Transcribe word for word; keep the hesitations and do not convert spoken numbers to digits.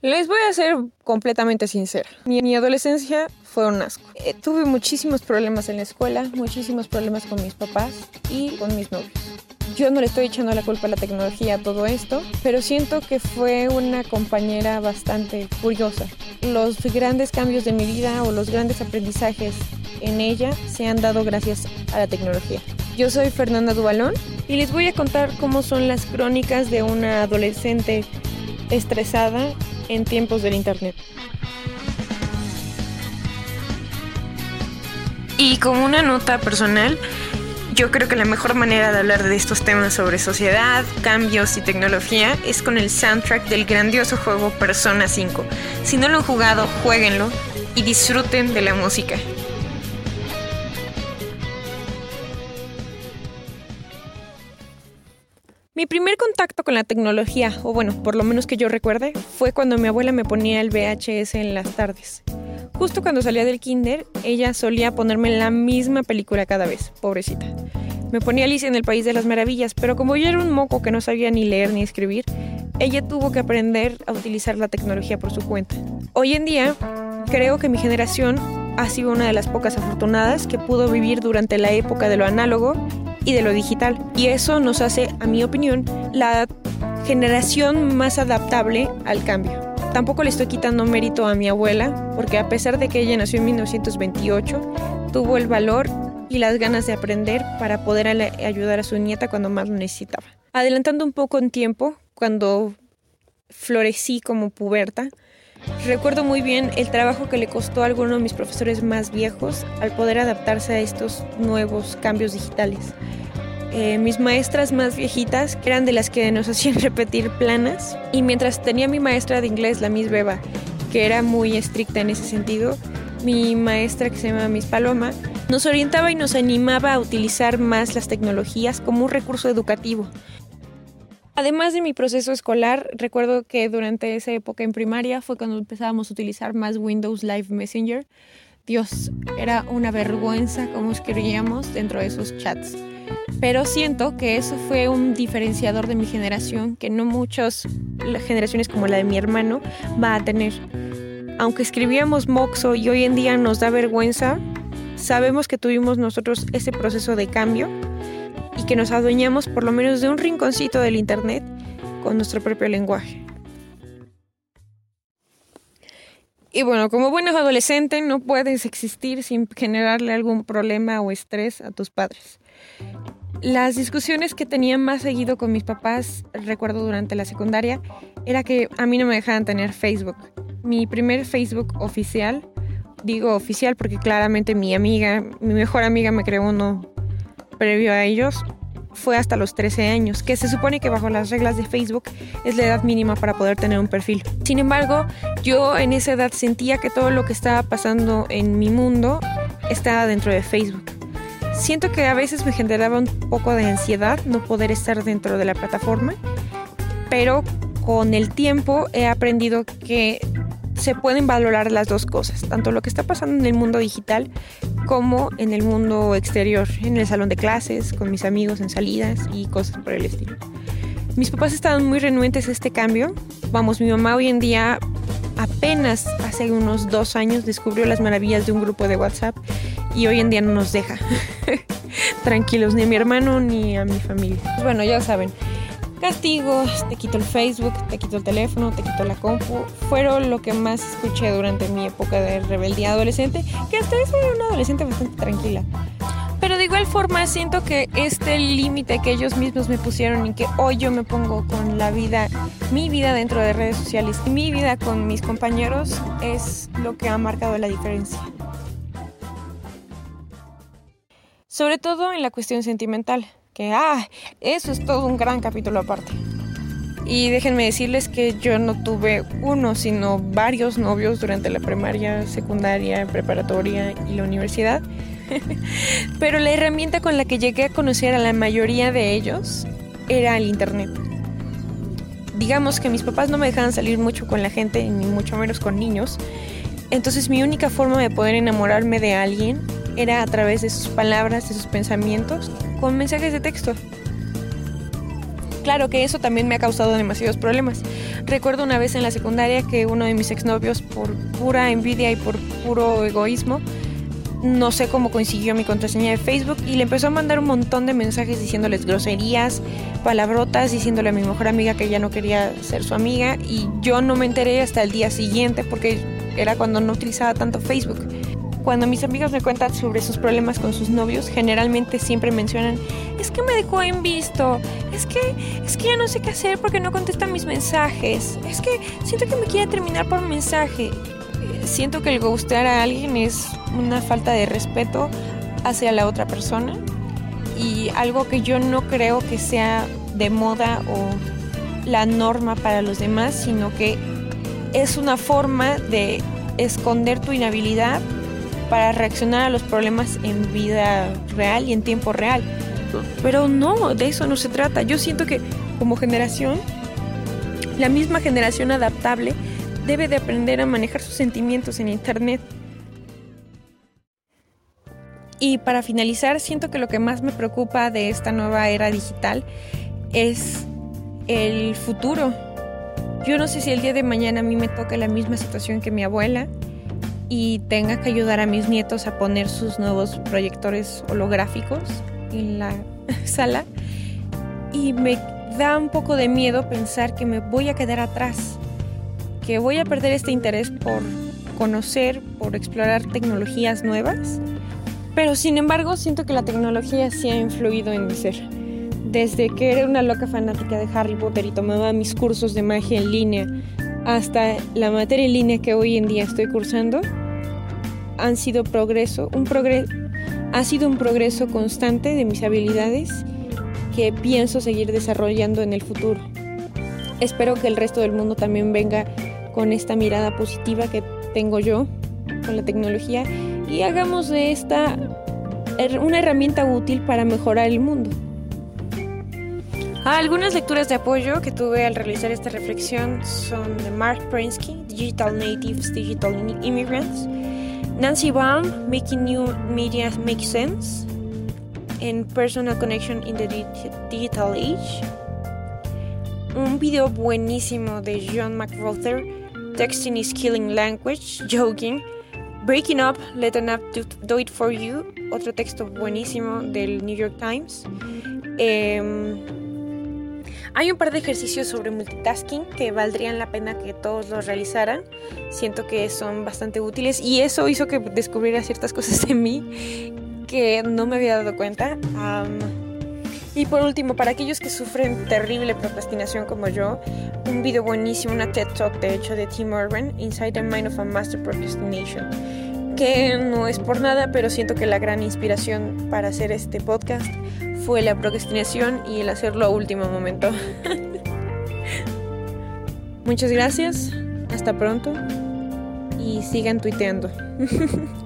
Les voy a ser completamente sincera. Mi, mi adolescencia fue un asco. Eh, tuve muchísimos problemas en la escuela, muchísimos problemas con mis papás y con mis novios. Yo no le estoy echando la culpa a la tecnología a todo esto, pero siento que fue una compañera bastante curiosa. Los grandes cambios de mi vida o los grandes aprendizajes en ella se han dado gracias a la tecnología. Yo soy Fernanda Duvalón y les voy a contar cómo son las crónicas de una adolescente estresada en tiempos del internet. Y como una nota personal, yo creo que la mejor manera de hablar de estos temas sobre sociedad, cambios y tecnología es con el soundtrack del grandioso juego Persona cinco. Si no lo han jugado, juéguenlo y disfruten de la música. Mi primer contacto con la tecnología, o bueno, por lo menos que yo recuerde, fue cuando mi abuela me ponía el V H S en las tardes. Justo cuando salía del kinder, ella solía ponerme la misma película cada vez, pobrecita. Me ponía Alicia en el País de las Maravillas, pero como yo era un moco que no sabía ni leer ni escribir, ella tuvo que aprender a utilizar la tecnología por su cuenta. Hoy en día, creo que mi generación ha sido una de las pocas afortunadas que pudo vivir durante la época de lo análogo y de lo digital. Y eso nos hace, a mi opinión, la generación más adaptable al cambio. Tampoco le estoy quitando mérito a mi abuela, porque a pesar de que ella nació en mil novecientos veintiocho, tuvo el valor y las ganas de aprender para poder ayudar a su nieta cuando más lo necesitaba. Adelantando un poco en tiempo, cuando florecí como puberta, recuerdo muy bien el trabajo que le costó a alguno de mis profesores más viejos al poder adaptarse a estos nuevos cambios digitales. Eh, mis maestras más viejitas eran de las que nos hacían repetir planas, y mientras tenía mi maestra de inglés, la Miss Beba, que era muy estricta en ese sentido, mi maestra, que se llama Miss Paloma, nos orientaba y nos animaba a utilizar más las tecnologías como un recurso educativo. Además de mi proceso escolar, recuerdo que durante esa época en primaria fue cuando empezábamos a utilizar más Windows Live Messenger. Dios, era una vergüenza cómo escribíamos dentro de esos chats. Pero siento que eso fue un diferenciador de mi generación que no muchas generaciones como la de mi hermano va a tener. Aunque escribíamos moxo y hoy en día nos da vergüenza, sabemos que tuvimos nosotros ese proceso de cambio y que nos adueñamos por lo menos de un rinconcito del internet con nuestro propio lenguaje. Y bueno, como buen adolescente no puedes existir sin generarle algún problema o estrés a tus padres. Las discusiones que tenía más seguido con mis papás, recuerdo durante la secundaria, era que a mí no me dejaban tener Facebook. Mi primer Facebook oficial, digo oficial porque claramente mi amiga, mi mejor amiga me creó uno previo a ellos, fue hasta los trece años, que se supone que bajo las reglas de Facebook es la edad mínima para poder tener un perfil. Sin embargo, yo en esa edad sentía que todo lo que estaba pasando en mi mundo estaba dentro de Facebook. Siento que a veces me generaba un poco de ansiedad no poder estar dentro de la plataforma, pero con el tiempo he aprendido que se pueden valorar las dos cosas, tanto lo que está pasando en el mundo digital como en el mundo exterior, en el salón de clases, con mis amigos en salidas y cosas por el estilo. Mis papás estaban muy renuentes a este cambio. Vamos, mi mamá hoy en día apenas hace unos dos años descubrió las maravillas de un grupo de WhatsApp y hoy en día no nos deja tranquilos, ni a mi hermano ni a mi familia. Pues bueno, ya saben, castigos, te quito el Facebook, te quito el teléfono, te quito la compu, fueron lo que más escuché durante mi época de rebeldía adolescente, que hasta eso era una adolescente bastante tranquila. Pero de igual forma siento que este límite que ellos mismos me pusieron y que hoy yo me pongo con la vida, mi vida dentro de redes sociales y mi vida con mis compañeros es lo que ha marcado la diferencia. Sobre todo en la cuestión sentimental, que ah, eso es todo un gran capítulo aparte. Y déjenme decirles que yo no tuve uno, sino varios novios durante la primaria, secundaria, preparatoria y la universidad. Pero la herramienta con la que llegué a conocer a la mayoría de ellos era el internet. Digamos que mis papás no me dejaban salir mucho con la gente, ni mucho menos con niños. Entonces mi única forma de poder enamorarme de alguien era a través de sus palabras, de sus pensamientos, con mensajes de texto. Claro que eso también me ha causado demasiados problemas. Recuerdo una vez en la secundaria que uno de mis exnovios, por pura envidia y por puro egoísmo, no sé cómo consiguió mi contraseña de Facebook y le empezó a mandar un montón de mensajes diciéndoles groserías, palabrotas, diciéndole a mi mejor amiga que ya no quería ser su amiga, y yo no me enteré hasta el día siguiente porque era cuando no utilizaba tanto Facebook. Cuando mis amigos me cuentan sobre sus problemas con sus novios, generalmente siempre mencionan: es que me dejó en visto, es que, es que ya no sé qué hacer porque no contesta mis mensajes, es que siento que me quiere terminar por mensaje. Siento que el ghostear a alguien es una falta de respeto hacia la otra persona y algo que yo no creo que sea de moda o la norma para los demás, sino que es una forma de esconder tu inhabilidad para reaccionar a los problemas en vida real y en tiempo real. Pero no, de eso no se trata. Yo siento que como generación, la misma generación adaptable debe de aprender a manejar sus sentimientos en internet. Y para finalizar, siento que lo que más me preocupa de esta nueva era digital es el futuro. Yo no sé si el día de mañana a mí me toque la misma situación que mi abuela y tenga que ayudar a mis nietos a poner sus nuevos proyectores holográficos en la sala, y me da un poco de miedo pensar que me voy a quedar atrás, que voy a perder este interés por conocer, por explorar tecnologías nuevas. Pero sin embargo, siento que la tecnología sí ha influido en mi ser. Desde que era una loca fanática de Harry Potter y tomaba mis cursos de magia en línea, hasta la materia en línea que hoy en día estoy cursando, han sido progreso, un progreso, ha sido un progreso constante de mis habilidades que pienso seguir desarrollando en el futuro. Espero que el resto del mundo también venga con esta mirada positiva que tengo yo con la tecnología y hagamos de esta una herramienta útil para mejorar el mundo. Algunas lecturas de apoyo que tuve al realizar esta reflexión son de Mark Prensky, Digital Natives, Digital Immigrants, Nancy Baum, Making New Media Make Sense, and Personal Connection in the Digital Age. Un video buenísimo de John McWhorter, Texting is Killing Language, Joking, Breaking Up, Let an App do, do It For You, otro texto buenísimo del New York Times. Eh, hay un par de ejercicios sobre multitasking que valdrían la pena que todos los realizaran. Siento que son bastante útiles y eso hizo que descubriera ciertas cosas de mí que no me había dado cuenta. Um, Y por último, para aquellos que sufren terrible procrastinación como yo, un video buenísimo, una TED Talk de hecho de Tim Urban, Inside the Mind of a Master Procrastination, que no es por nada, pero siento que la gran inspiración para hacer este podcast fue la procrastinación y el hacerlo a último momento. Muchas gracias, hasta pronto y sigan tuiteando.